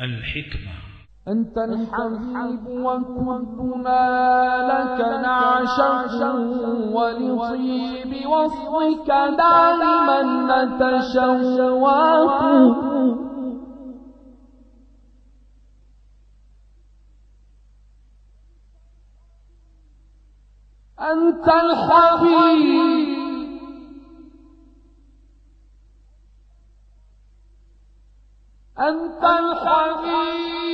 الحكمة. أنت الحبيب وكلنا لك نعشق، ولطيب وصفك دائما نتشوق. أنت الحبيب أنت الحبيب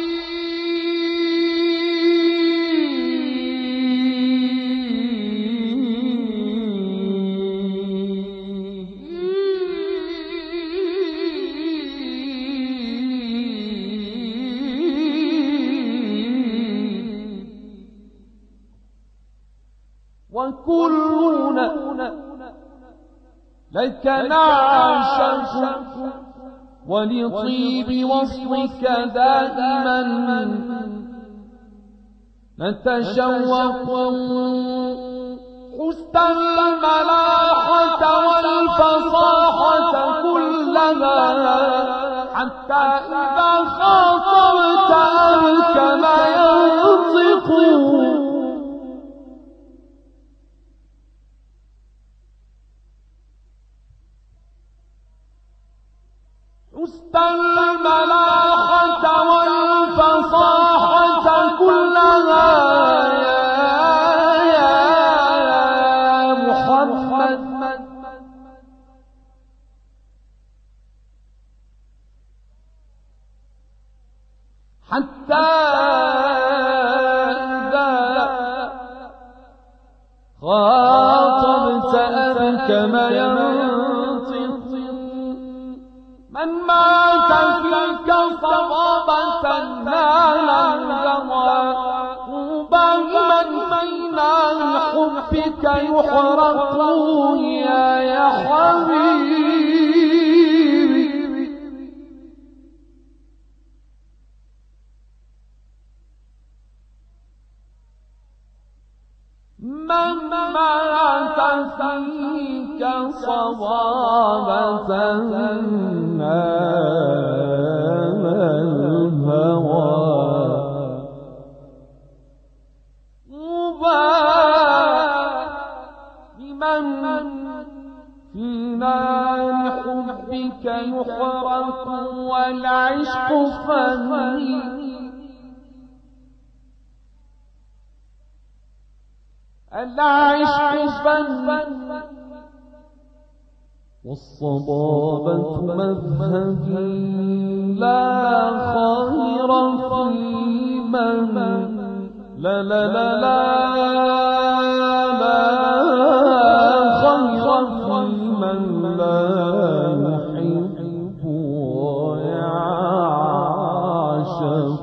وكلنا لك نعشق، ولطيب وصفك دائما نتشوق. حسن الملاحة والفصاحة كلها، حتى إذا خاطبت كما ينطق. حسن الملاحة والفصاحة كلها يا محمد، حتى إذا خاطبت كما ينطق. من مات فيك صبابة نال الهوى، طوبى من بين حبك يحرق يا حبيبي. من مات فيك صبابة نال الهوى، طوبى لمن في نار حبك يحرق والعشق فني. العشق فن والصبابة مذهبي، لا خير في من لا لا لا لا لا خير في من لا يحب ويعشق.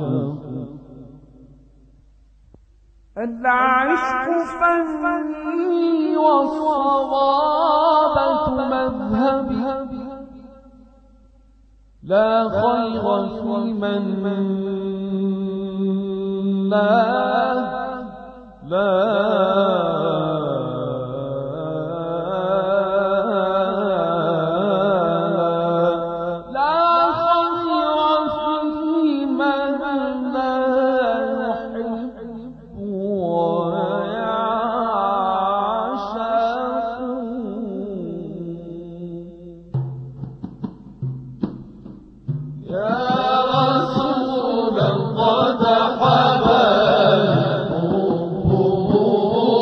العشق فني والصوابة مذهبي، لا خير في من لا رسول الله حباب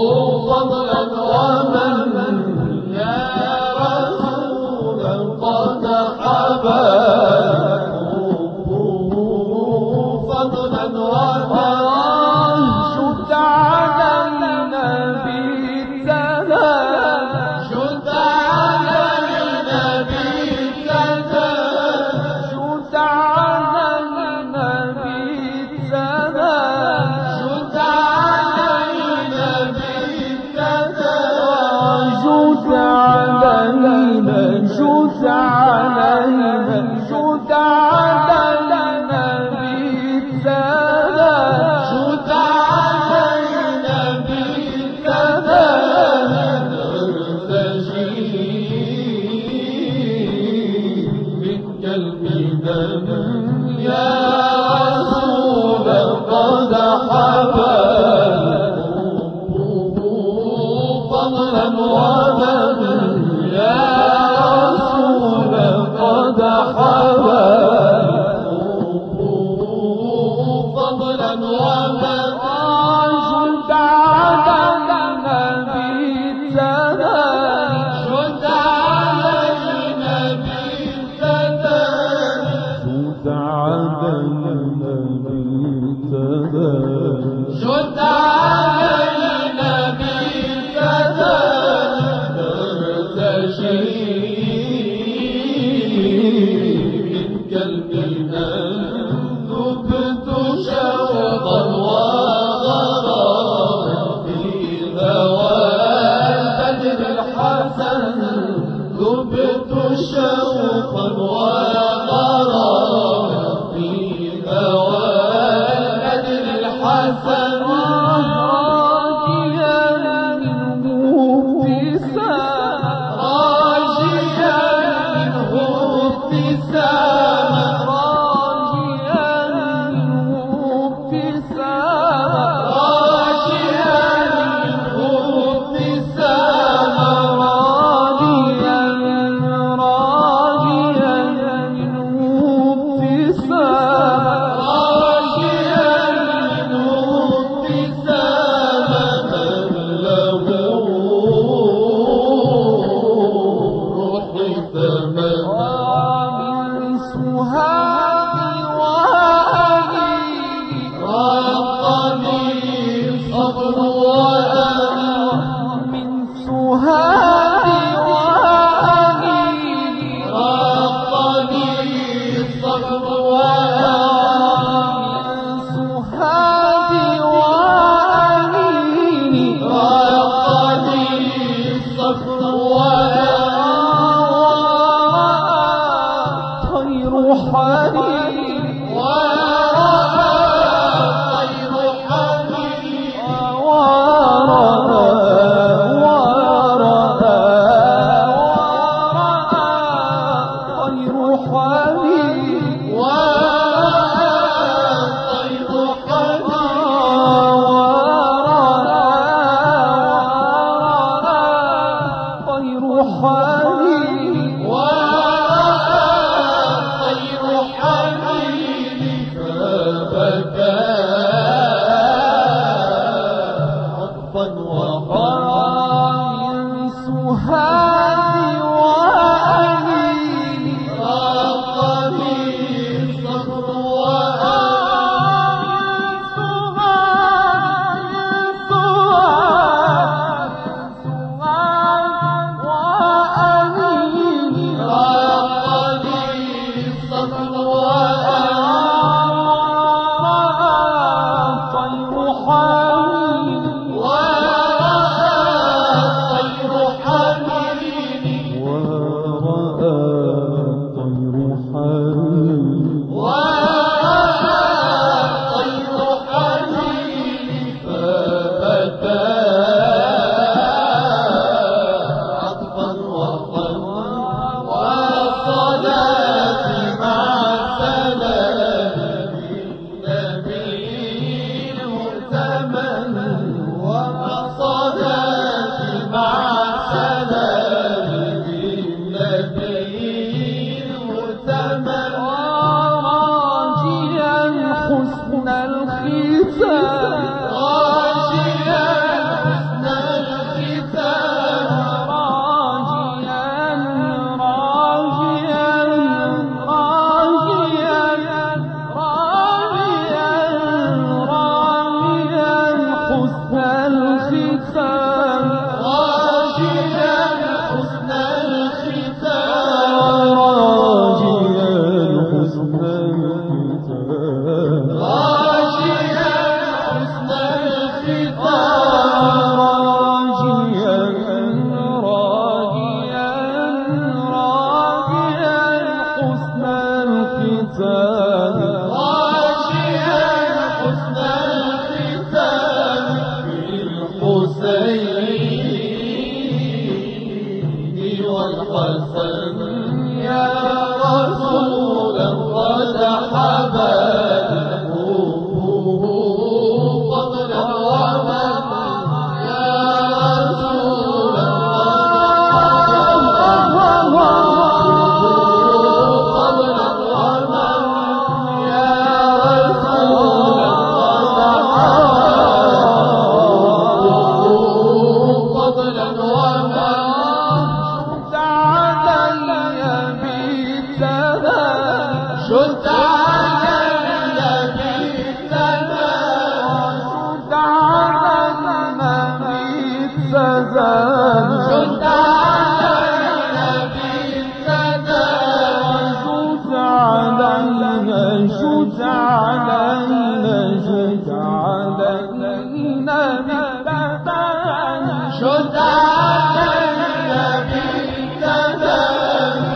علينا شد علينا بالتبان شد علينا بالتبان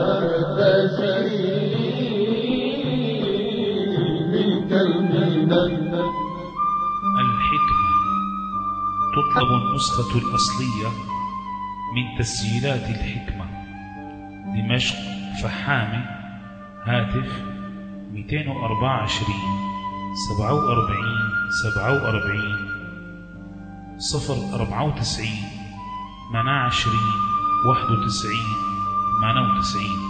نرتشي منك المنن. الحكمة تطلب النسخة الأصلية من تسجيلات الحكمة، دمشق، فحامي، هاتف 224 47 47 094 28 91 98.